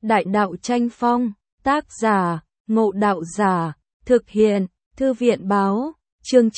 Đại đạo tranh phong, tác giả, Ngộ Đạo Giả, thực hiện, Thư viện báo, chương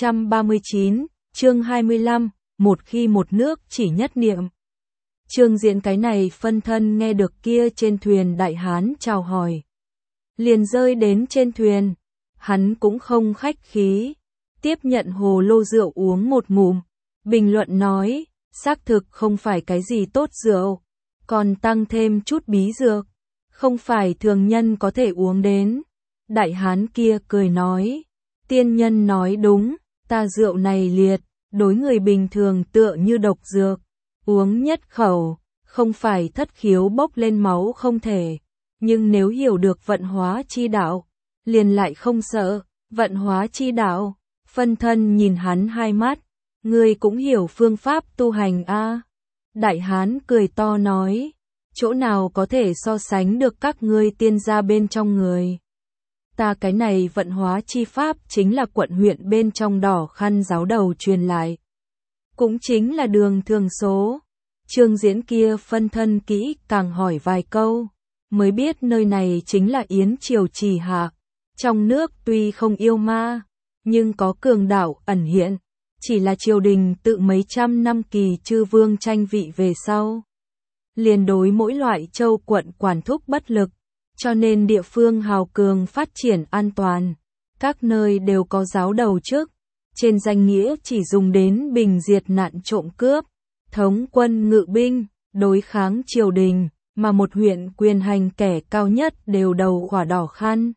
939, chương 25, một khi một nước chỉ nhất niệm. Trương Diễn cái này phân thân nghe được kia trên thuyền Đại Hán chào hỏi. Liền rơi đến trên thuyền, hắn cũng không khách khí, tiếp nhận hồ lô rượu uống một ngụm, bình luận nói, xác thực không phải cái gì tốt rượu, còn tăng thêm chút bí dược, không phải thường nhân có thể uống đến. Đại Hán kia cười nói, tiên nhân nói đúng, ta rượu này liệt, đối người bình thường tựa như độc dược, uống nhất khẩu, không phải thất khiếu bốc lên máu không thể, nhưng nếu hiểu được vận hóa chi đạo, liền lại không sợ. Vận hóa chi đạo, phân thân nhìn hắn hai mắt, ngươi cũng hiểu phương pháp tu hành a? Đại Hán cười to nói, chỗ nào có thể so sánh được các ngươi tiên gia bên trong người. Ta cái này vận hóa chi pháp chính là quận huyện bên trong Đỏ Khăn giáo đầu truyền lại. Cũng chính là đường thường số. Trương Diễn kia phân thân kỹ càng hỏi vài câu, mới biết nơi này chính là Yến Triều Trì Hạ. Trong nước tuy không yêu ma, nhưng có cường đạo ẩn hiện, chỉ là triều đình tự mấy trăm năm kỳ chư vương tranh vị về sau. Liền đối mỗi loại châu quận quản thúc bất lực, cho nên địa phương hào cường phát triển an toàn. Các nơi đều có giáo đầu chức, trên danh nghĩa chỉ dùng đến bình diệt nạn trộm cướp, thống quân ngự binh, đối kháng triều đình, mà một huyện quyền hành kẻ cao nhất đều đầu khỏa Đỏ Khăn.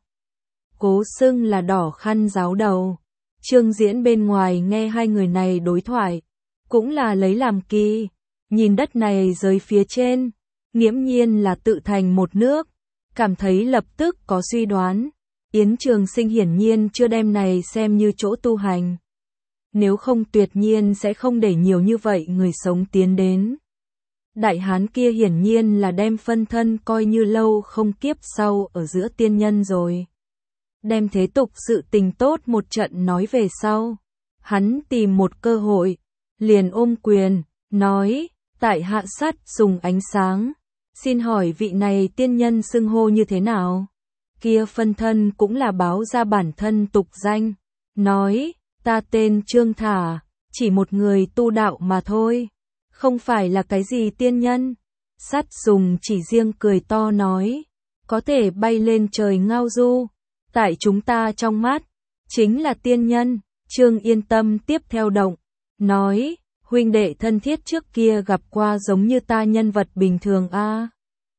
Cố xưng là Đỏ Khăn giáo đầu. Trương Diễn bên ngoài nghe hai người này đối thoại, cũng là lấy làm kỳ, nhìn đất này dưới phía trên, nghiễm nhiên là tự thành một nước, cảm thấy lập tức có suy đoán, Yến Trường Sinh hiển nhiên chưa đem này xem như chỗ tu hành. Nếu không tuyệt nhiên sẽ không để nhiều như vậy người sống tiến đến. Đại Hán kia hiển nhiên là đem phân thân coi như lâu không kiếp sau ở giữa tiên nhân rồi. Đem thế tục sự tình tốt một trận nói về sau. Hắn tìm một cơ hội, liền ôm quyền, nói, tại hạ sát dùng ánh sáng. Xin hỏi vị này tiên nhân xưng hô như thế nào? Kia phân thân cũng là báo ra bản thân tục danh, nói, ta tên Trương Thả, chỉ một người tu đạo mà thôi, không phải là cái gì tiên nhân. Sát dùng chỉ riêng cười to nói, có thể bay lên trời ngao du, tại chúng ta trong mắt, chính là tiên nhân. Trương Yên Tâm tiếp theo động, nói, huynh đệ thân thiết trước kia gặp qua giống như ta nhân vật bình thường a?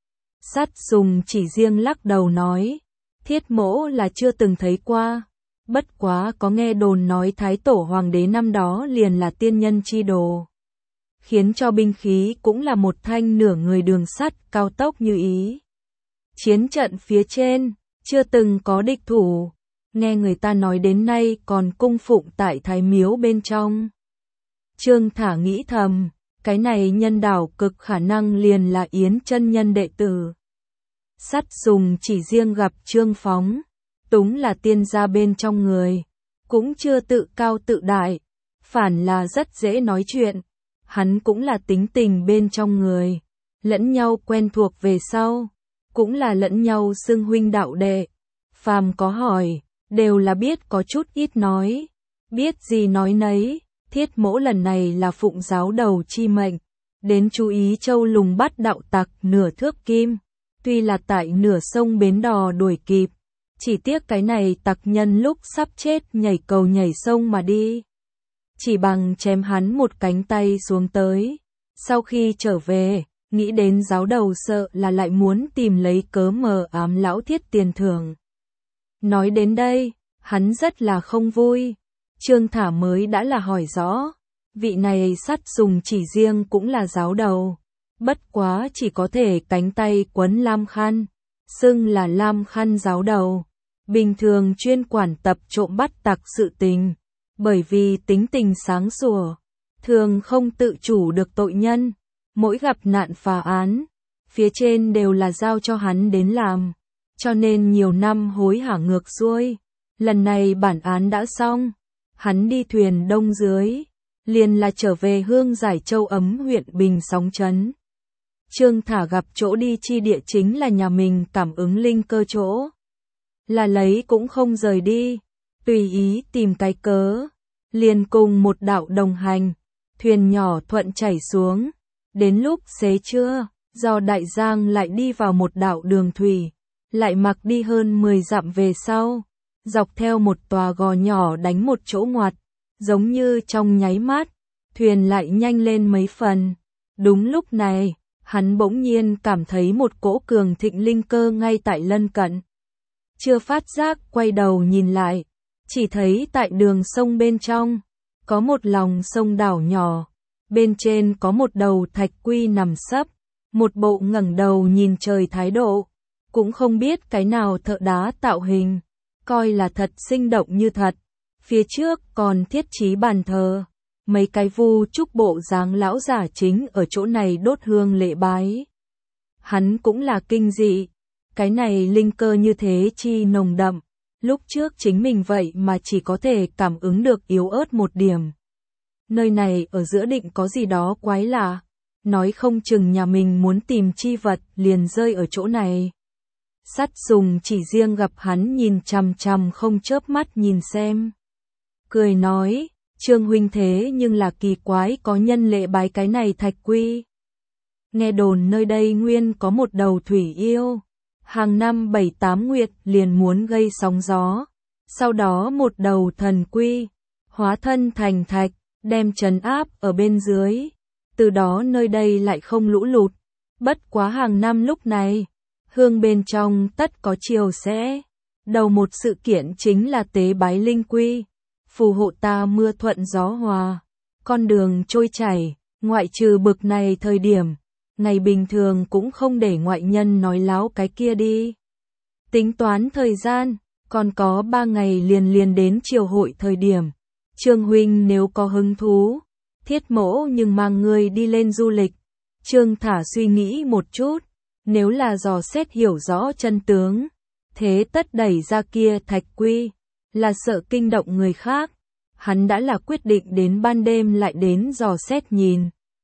Sát dùng chỉ riêng lắc đầu nói, thiết mỗ là chưa từng thấy qua, bất quá có nghe đồn nói Thái Tổ Hoàng đế năm đó liền là tiên nhân chi đồ, khiến cho binh khí cũng là một thanh nửa người đường sắt cao tốc như ý. Chiến trận phía trên, chưa từng có địch thủ, nghe người ta nói đến nay còn cung phụng tại Thái Miếu bên trong. Trương Thả nghĩ thầm, cái này nhân đảo cực khả năng liền là Yến chân nhân đệ tử. Sát dùng chỉ riêng gặp Trương Phóng, túng là tiên gia bên trong người, cũng chưa tự cao tự đại, phản là rất dễ nói chuyện. Hắn cũng là tính tình bên trong người, lẫn nhau quen thuộc về sau, cũng là lẫn nhau xưng huynh đạo đệ. Phàm có hỏi, đều là biết có chút ít nói, biết gì nói nấy. Thiết mỗ lần này là phụng giáo đầu chi mệnh, đến chú Ý Châu lùng bắt đạo tặc nửa thước kim, tuy là tại nửa sông Bến Đò đuổi kịp, chỉ tiếc cái này tặc nhân lúc sắp chết nhảy cầu nhảy sông mà đi. Chỉ bằng chém hắn một cánh tay xuống tới. Sau khi trở về, nghĩ đến giáo đầu sợ là lại muốn tìm lấy cớ mờ ám lão Thiết tiền thưởng. Nói đến đây, hắn rất là không vui. Trương Thả mới đã là hỏi rõ, vị này sát dùng chỉ riêng cũng là giáo đầu, bất quá chỉ có thể cánh tay quấn lam khăn, xưng là lam khăn giáo đầu, bình thường chuyên quản tập trộm bắt tặc sự tình, bởi vì tính tình sáng sủa, thường không tự chủ được tội nhân, mỗi gặp nạn phá án, phía trên đều là giao cho hắn đến làm, cho nên nhiều năm hối hả ngược xuôi. Lần này bản án đã xong, hắn đi thuyền đông dưới, liền là trở về Hương Giải Châu Ấm huyện Bình Sóng Trấn. Trương Thả gặp chỗ đi chi địa chính là nhà mình cảm ứng linh cơ chỗ. Là lấy cũng không rời đi, tùy ý tìm cái cớ, liền cùng một đạo đồng hành, thuyền nhỏ thuận chảy xuống, đến lúc xế trưa, do đại giang lại đi vào một đạo đường thủy, lại mặc đi hơn 10 dặm về sau, dọc theo một tòa gò nhỏ đánh một chỗ ngoặt, giống như trong nháy mắt, thuyền lại nhanh lên mấy phần. Đúng lúc này, hắn bỗng nhiên cảm thấy một cỗ cường thịnh linh cơ ngay tại lân cận. Chưa phát giác quay đầu nhìn lại, chỉ thấy tại đường sông bên trong, có một lòng sông đảo nhỏ, bên trên có một đầu thạch quy nằm sấp, một bộ ngẩng đầu nhìn trời thái độ, cũng không biết cái nào thợ đá tạo hình, coi là thật sinh động như thật, phía trước còn thiết trí bàn thờ, mấy cái vu trúc bộ dáng lão giả chính ở chỗ này đốt hương lễ bái. Hắn cũng là kinh dị, cái này linh cơ như thế chi nồng đậm, lúc trước chính mình vậy mà chỉ có thể cảm ứng được yếu ớt một điểm. Nơi này ở giữa định có gì đó quái lạ, nói không chừng nhà mình muốn tìm chi vật liền rơi ở chỗ này. Sắt Sùng chỉ riêng gặp hắn nhìn chằm chằm không chớp mắt nhìn xem. Cười nói, Trương huynh thế nhưng là kỳ quái có nhân lễ bái cái này thạch quy. Nghe đồn nơi đây nguyên có một đầu thủy yêu, hàng năm 7-8 nguyệt liền muốn gây sóng gió, sau đó một đầu thần quy, hóa thân thành thạch, đem trấn áp ở bên dưới, từ đó nơi đây lại không lũ lụt, bất quá hàng năm lúc này, hương bên trong tất có chiều sẽ. Đầu một sự kiện chính là tế bái linh quy, phù hộ ta mưa thuận gió hòa, con đường trôi chảy, ngoại trừ bực này thời điểm, ngày bình thường cũng không để ngoại nhân nói láo cái kia đi. Tính toán thời gian, còn có 3 ngày liền đến triều hội thời điểm. Trương huynh nếu có hứng thú, thiết mỗ nhưng mang người đi lên du lịch. Trương Thả suy nghĩ một chút, nếu là dò xét hiểu rõ chân tướng, thế tất đẩy ra kia thạch quy, là sợ kinh động người khác. Hắn đã là quyết định đến ban đêm lại đến dò xét nhìn.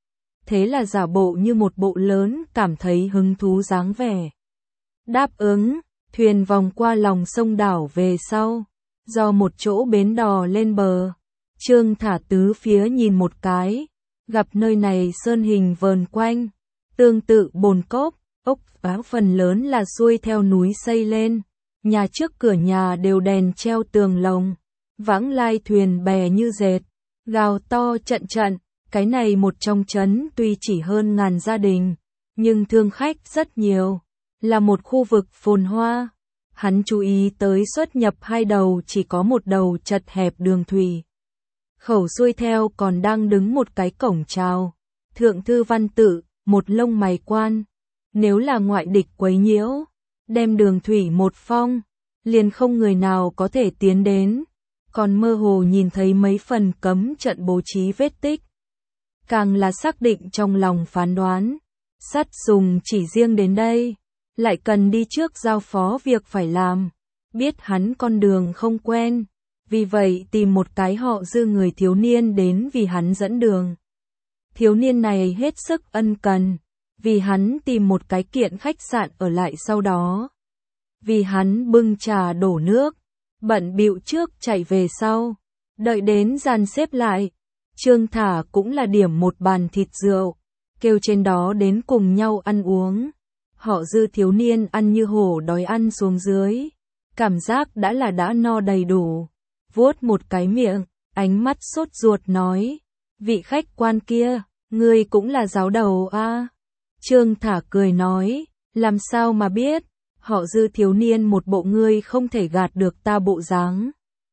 Thế là giả bộ như một bộ lớn cảm thấy hứng thú dáng vẻ. Đáp ứng, thuyền vòng qua lòng sông đảo về sau, do một chỗ bến đò lên bờ. Trương Thả tứ phía nhìn một cái, gặp nơi này sơn hình vờn quanh, tương tự bồn cốc, ốc áo phần lớn là xuôi theo núi xây lên, nhà trước cửa nhà đều đèn treo tường lồng, vãng lai thuyền bè như dệt, gào to trận trận. Cái này một trong trấn tuy chỉ hơn 1000 gia đình, nhưng thương khách rất nhiều, là một khu vực phồn hoa. Hắn chú ý tới xuất nhập hai đầu chỉ có một đầu chật hẹp đường thủy. Khẩu xuôi theo còn đang đứng một cái cổng chào, thượng thư văn tự, một lông mày quan. Nếu là ngoại địch quấy nhiễu, đem đường thủy một phong, liền không người nào có thể tiến đến, còn mơ hồ nhìn thấy mấy phần cấm trận bố trí vết tích. Càng là xác định trong lòng phán đoán, Sắt Sùng chỉ riêng đến đây, lại cần đi trước giao phó việc phải làm, biết hắn con đường không quen, vì vậy tìm một cái họ Dư người thiếu niên đến vì hắn dẫn đường. Thiếu niên này hết sức ân cần, vì hắn tìm một cái kiện khách sạn ở lại sau đó. Vì hắn bưng trà đổ nước, bận bịu trước chạy về sau, đợi đến dàn xếp lại. Trương Thả cũng là điểm một bàn thịt rượu, kêu trên đó đến cùng nhau ăn uống. Họ Dư thiếu niên ăn như hổ đói ăn xuống dưới, cảm giác đã no đầy đủ, vuốt một cái miệng, ánh mắt sốt ruột nói, vị khách quan kia, ngươi cũng là giáo đầu a? Trương Thả cười nói, làm sao mà biết, họ Dư thiếu niên một bộ ngươi không thể gạt được ta bộ dáng.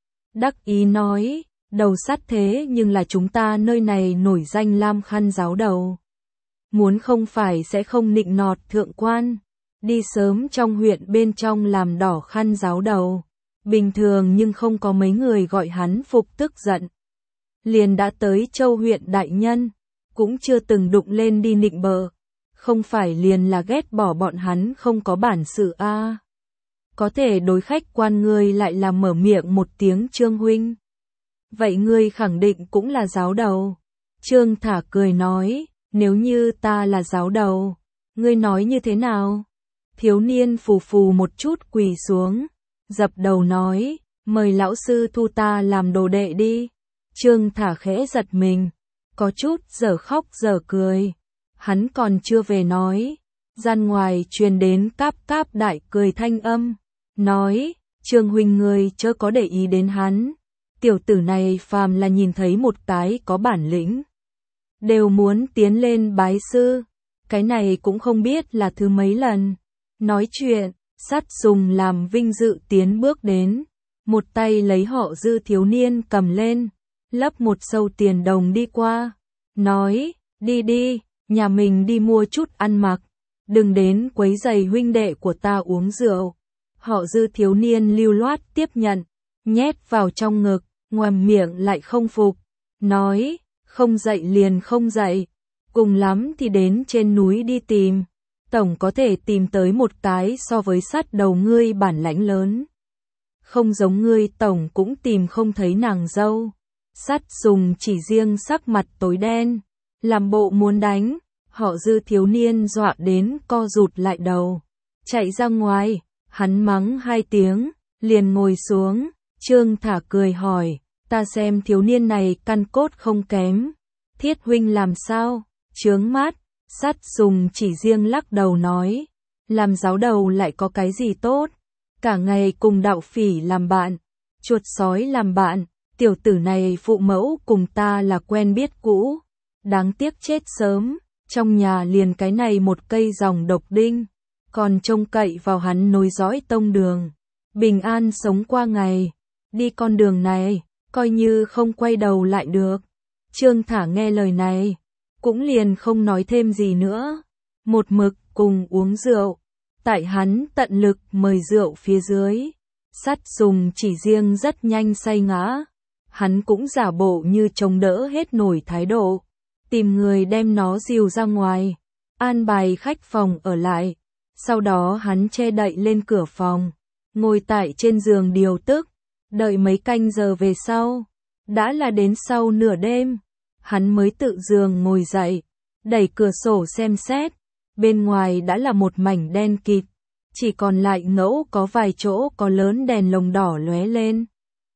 Đắc ý nói, đầu sắt thế nhưng là chúng ta nơi này nổi danh lam khăn giáo đầu. Muốn không phải sẽ không nịnh nọt thượng quan, đi sớm trong huyện bên trong làm đỏ khăn giáo đầu. Bình thường nhưng không có mấy người gọi hắn phục tức giận. Liền đã tới Châu huyện đại nhân, cũng chưa từng đụng lên đi nịnh bợ. Không phải liền là ghét bỏ bọn hắn không có bản sự a. Có thể đối khách quan ngươi lại là mở miệng một tiếng Trương huynh. Vậy ngươi khẳng định cũng là giáo đầu. Trương Thả cười nói, nếu như ta là giáo đầu, Ngươi nói như thế nào? Thiếu niên phù phù một chút quỳ xuống, dập đầu nói, mời lão sư thu ta làm đồ đệ đi. Trương Thả khẽ giật mình, có chút dở khóc dở cười. Hắn còn chưa về nói, gian ngoài truyền đến cáp cáp đại cười thanh âm, nói, Trương huynh ngươi chớ có để ý đến hắn. Tiểu tử này phàm là nhìn thấy một cái có bản lĩnh, đều muốn tiến lên bái sư. Cái này cũng không biết là thứ mấy lần. Nói chuyện, Sát Sùng làm vinh dự tiến bước đến, một tay lấy họ Dư thiếu niên cầm lên, lấp một sâu tiền đồng đi qua, nói, đi đi, nhà mình đi mua chút ăn mặc, đừng đến quấy rầy huynh đệ của ta uống rượu. Họ Dư thiếu niên lưu loát tiếp nhận, nhét vào trong ngực, ngoàm miệng lại không phục, nói, không dậy liền không dậy, cùng lắm thì đến trên núi đi tìm, tổng có thể tìm tới một cái so với sát đầu ngươi bản lãnh lớn. Không giống ngươi tổng cũng tìm không thấy nàng dâu. Sát Sùng chỉ riêng sắc mặt tối đen, làm bộ muốn đánh, họ Dư thiếu niên dọa đến co rụt lại đầu, chạy ra ngoài, hắn mắng 2 tiếng, liền ngồi xuống. Trương Thả cười hỏi, ta xem thiếu niên này căn cốt không kém, Thiết huynh làm sao? Chướng mắt. Sát Sùng chỉ riêng lắc đầu nói, làm giáo đầu lại có cái gì tốt, cả ngày cùng đạo phỉ làm bạn, chuột sói làm bạn, tiểu tử này phụ mẫu cùng ta là quen biết cũ, đáng tiếc chết sớm, trong nhà liền cái này một cây dòng độc đinh, còn trông cậy vào hắn nối dõi tông đường, bình an sống qua ngày, đi con đường này, coi như không quay đầu lại được. Trương Thả nghe lời này, cũng liền không nói thêm gì nữa, một mực cùng uống rượu, tại hắn tận lực mời rượu phía dưới, Sát Sùng chỉ riêng rất nhanh say ngã, hắn cũng giả bộ như chống đỡ hết nổi thái độ, tìm người đem nó dìu ra ngoài, an bài khách phòng ở lại, sau đó hắn che đậy lên cửa phòng, ngồi tại trên giường điều tức, đợi mấy canh giờ về sau, đã là đến sau nửa đêm. Hắn mới tự giường ngồi dậy, đẩy cửa sổ xem xét, bên ngoài đã là một mảnh đen kịt, chỉ còn lại ngẫu có vài chỗ có lớn đèn lồng đỏ lóe lên.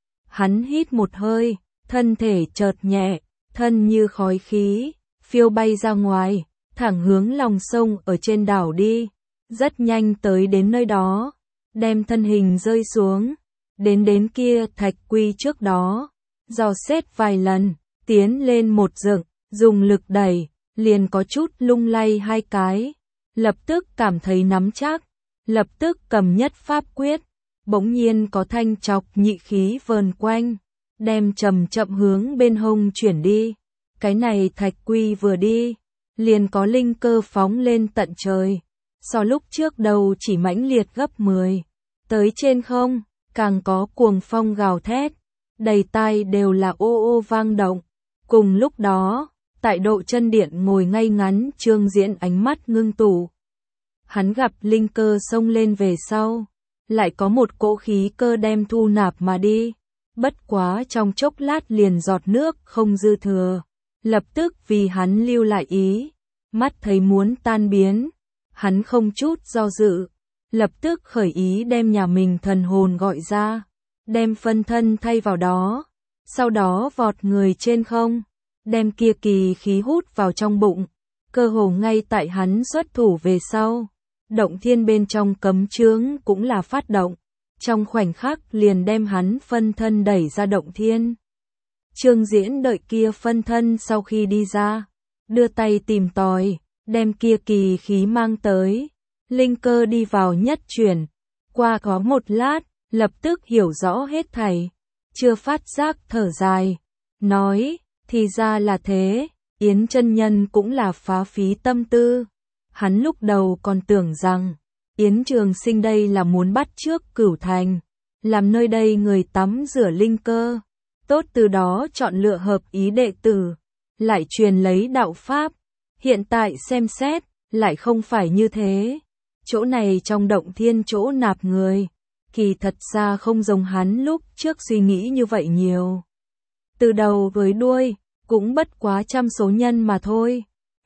Hắn hít một hơi, thân thể chợt nhẹ, thân như khói khí, phiêu bay ra ngoài, thẳng hướng lòng sông ở trên đảo đi, rất nhanh tới đến nơi đó, đem thân hình rơi xuống, đến kia thạch quy trước đó, dò xét vài lần. Tiến lên một dựng, dùng lực đẩy, liền có chút lung lay 2 cái, lập tức cảm thấy nắm chắc, lập tức cầm nhất pháp quyết, bỗng nhiên có thanh chọc nhị khí vờn quanh, đem chậm chậm hướng bên hông chuyển đi. Cái này thạch quy vừa đi, liền có linh cơ phóng lên tận trời, so lúc trước đầu chỉ mãnh liệt gấp 10, tới trên không, càng có cuồng phong gào thét, đầy tai đều là ô ô vang động. Cùng lúc đó, tại Độ Chân Điện ngồi ngay ngắn Trương Diễn ánh mắt ngưng tụ. Hắn gặp linh cơ xông lên về sau, lại có một cỗ khí cơ đem thu nạp mà đi, bất quá trong chốc lát liền giọt nước không dư thừa, lập tức vì hắn lưu lại ý, mắt thấy muốn tan biến, hắn không chút do dự, lập tức khởi ý đem nhà mình thần hồn gọi ra, đem phân thân thay vào đó. Sau đó vọt người trên không, đem kia kỳ khí hút vào trong bụng, cơ hồ ngay tại hắn xuất thủ về sau, động thiên bên trong cấm chướng cũng là phát động, trong khoảnh khắc liền đem hắn phân thân đẩy ra động thiên. Trương Diễn đợi kia phân thân sau khi đi ra, đưa tay tìm tòi, đem kia kỳ khí mang tới, linh cơ đi vào nhất chuyển, qua có một lát, lập tức hiểu rõ hết thảy. Chưa phát giác thở dài, nói, thì ra là thế, Yến chân nhân cũng là phá phí tâm tư. Hắn lúc đầu còn tưởng rằng, Yến Trường Sinh đây là muốn bắt trước Cửu Thành, làm nơi đây người tắm rửa linh cơ, tốt từ đó chọn lựa hợp ý đệ tử, lại truyền lấy đạo pháp. Hiện tại xem xét, lại không phải như thế. Chỗ này trong động thiên chỗ nạp người, kỳ thật ra không giống hắn lúc trước suy nghĩ như vậy nhiều. Từ đầu với đuôi, cũng bất quá trăm số nhân mà thôi.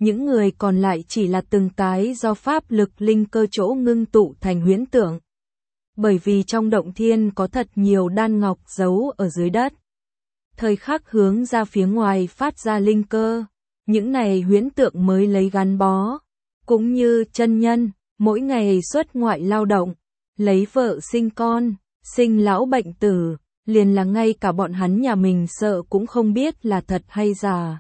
những người còn lại chỉ là từng cái do pháp lực linh cơ chỗ ngưng tụ thành huyễn tượng. Bởi vì trong động thiên có thật nhiều đan ngọc giấu ở dưới đất. Thời khắc hướng ra phía ngoài phát ra linh cơ, những này huyễn tượng mới lấy gắn bó. Cũng như chân nhân, mỗi ngày xuất ngoại lao động, lấy vợ sinh con, sinh lão bệnh tử, liền là ngay cả bọn hắn nhà mình sợ cũng không biết là thật hay giả.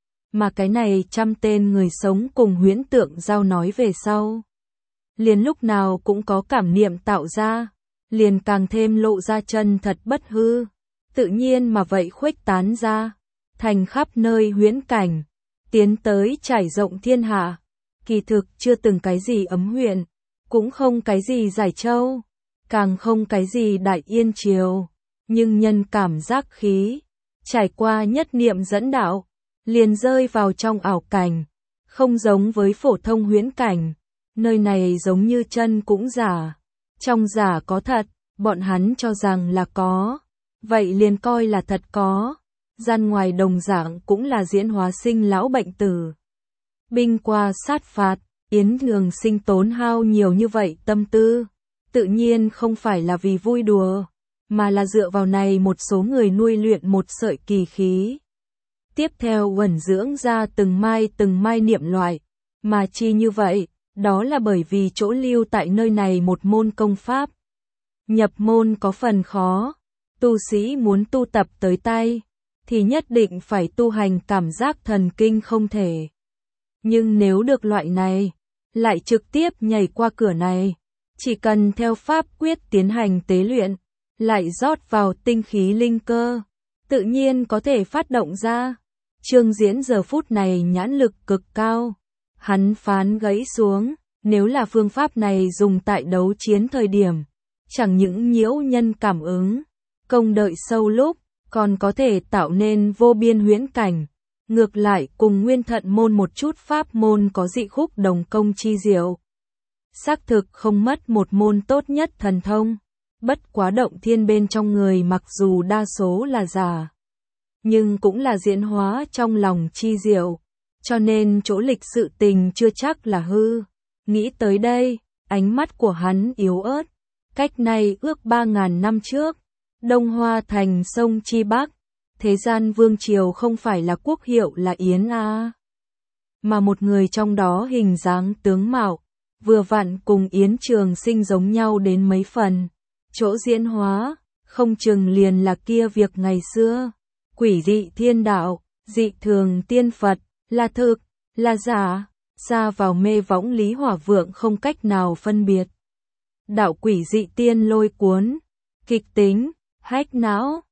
Mà cái này trăm tên người sống cùng huyễn tượng giao nói về sau. Liền lúc nào cũng có cảm niệm tạo ra, liền càng thêm lộ ra chân thật bất hư, tự nhiên mà vậy khuếch tán ra, thành khắp nơi huyễn cảnh, tiến tới trải rộng thiên hạ. Kỳ thực chưa từng cái gì Ấm huyện, cũng không cái gì Giải Châu, càng không cái gì Đại Yên Triều, nhưng nhân cảm giác khí, trải qua nhất niệm dẫn đạo, liền rơi vào trong ảo cảnh, không giống với phổ thông huyễn cảnh, nơi này giống như chân cũng giả, trong giả có thật, bọn hắn cho rằng là có, vậy liền coi là thật có, gian ngoài đồng dạng cũng là diễn hóa sinh lão bệnh tử. Binh qua sát phạt, Yến Thường Sinh tốn hao nhiều như vậy tâm tư, tự nhiên không phải là vì vui đùa, mà là dựa vào này một số người nuôi luyện một sợi kỳ khí. Tiếp theo uẩn dưỡng ra từng mai niệm loại, mà chi như vậy, đó là bởi vì chỗ lưu tại nơi này một môn công pháp. Nhập môn có phần khó, tu sĩ muốn tu tập tới tay, thì nhất định phải tu hành cảm giác thần kinh không thể. Nhưng nếu được loại này, lại trực tiếp nhảy qua cửa này, chỉ cần theo pháp quyết tiến hành tế luyện, lại rót vào tinh khí linh cơ, tự nhiên có thể phát động ra. Trương Diễn giờ phút này nhãn lực cực cao, hắn phán gãy xuống, nếu là phương pháp này dùng tại đấu chiến thời điểm, chẳng những nhiễu nhân cảm ứng, công đợi sâu lúc, còn có thể tạo nên vô biên huyễn cảnh. Ngược lại cùng Nguyên Thận môn một chút pháp môn có dị khúc đồng công chi diệu. Xác thực không mất một môn tốt nhất thần thông, bất quá động thiên bên trong người mặc dù đa số là giả, nhưng cũng là diễn hóa trong lòng chi diệu, cho nên chỗ lịch sự tình chưa chắc là hư. Nghĩ tới đây, ánh mắt của hắn yếu ớt, cách này ước 3.000 năm trước, Đông Hoa thành sông Chi Bắc. Thế gian vương triều không phải là quốc hiệu là Yến A, mà một người trong đó hình dáng tướng mạo, vừa vặn cùng Yến Trường Sinh giống nhau đến mấy phần. Chỗ diễn hóa, không chừng liền là kia việc ngày xưa, quỷ dị thiên đạo, dị thường tiên Phật, là thực, là giả, xa vào mê võng Lý Hỏa Vượng không cách nào phân biệt. Đạo quỷ dị tiên lôi cuốn, kịch tính, hách não.